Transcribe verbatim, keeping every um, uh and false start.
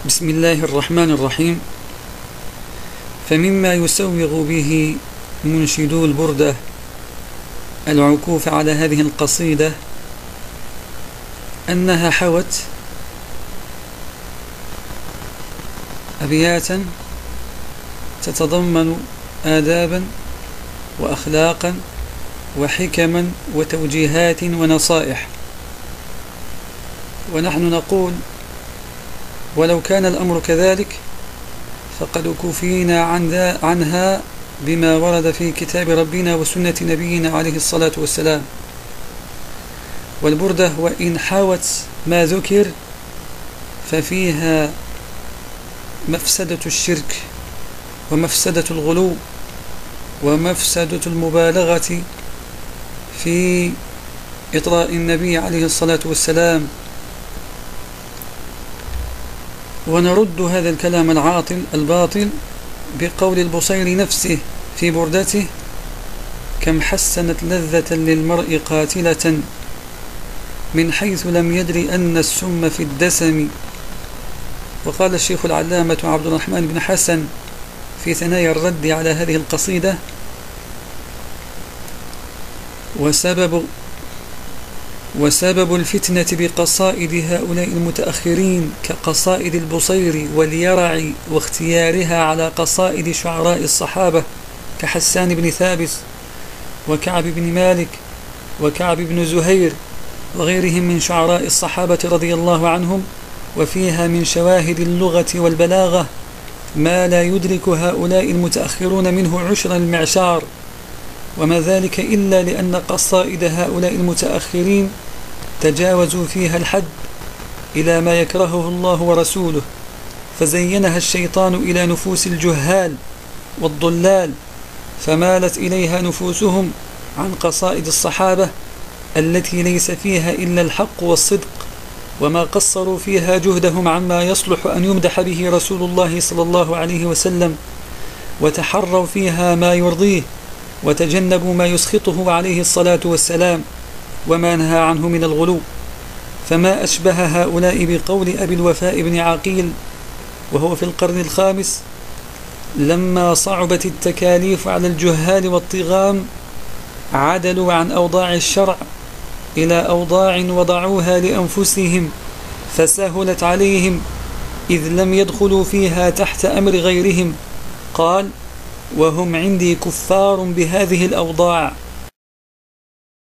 بسم الله الرحمن الرحيم. فمما يسوغ به منشدو البردة العكوف على هذه القصيدة أنها حوت أبياتا تتضمن آدابا وأخلاقا وحكما وتوجيهات ونصائح، ونحن نقول ولو كان الأمر كذلك فقد كفينا عن عنها بما ورد في كتاب ربنا وسنة نبينا عليه الصلاة والسلام. والبردة وإن حاوت ما ذكر ففيها مفسدة الشرك ومفسدة الغلو ومفسدة المبالغة في إطراء النبي عليه الصلاة والسلام. ونرد هذا الكلام العاطل الباطل بقول البصيري نفسه في بردته: كم حسنت لذة للمرء قاتلة من حيث لم يدري أن السم في الدسم. وقال الشيخ العلامة عبد الرحمن بن حسن في ثنايا الرد على هذه القصيدة: وسبب وسبب الفتنة بقصائد هؤلاء المتأخرين كقصائد البصيري واليرع واختيارها على قصائد شعراء الصحابة كحسان بن ثابت وكعب بن مالك وكعب بن زهير وغيرهم من شعراء الصحابة رضي الله عنهم، وفيها من شواهد اللغة والبلاغة ما لا يدرك هؤلاء المتأخرون منه عشر المعشار، وما ذلك إلا لأن قصائد هؤلاء المتأخرين تجاوزوا فيها الحد إلى ما يكرهه الله ورسوله، فزينها الشيطان إلى نفوس الجهال والضلال، فمالت إليها نفوسهم عن قصائد الصحابة التي ليس فيها إلا الحق والصدق، وما قصروا فيها جهدهم عما يصلح أن يمدح به رسول الله صلى الله عليه وسلم، وتحروا فيها ما يرضيه وتجنبوا ما يسخطه عليه الصلاة والسلام وما نهى عنه من الغلو. فما أشبه هؤلاء بقول أبي الوفاء بن عقيل وهو في القرن الخامس: لما صعبت التكاليف على الجهال والطغام عدلوا عن أوضاع الشرع إلى أوضاع وضعوها لأنفسهم فسهلت عليهم إذ لم يدخلوا فيها تحت أمر غيرهم. قال: وهم عندي كفار بهذه الأوضاع.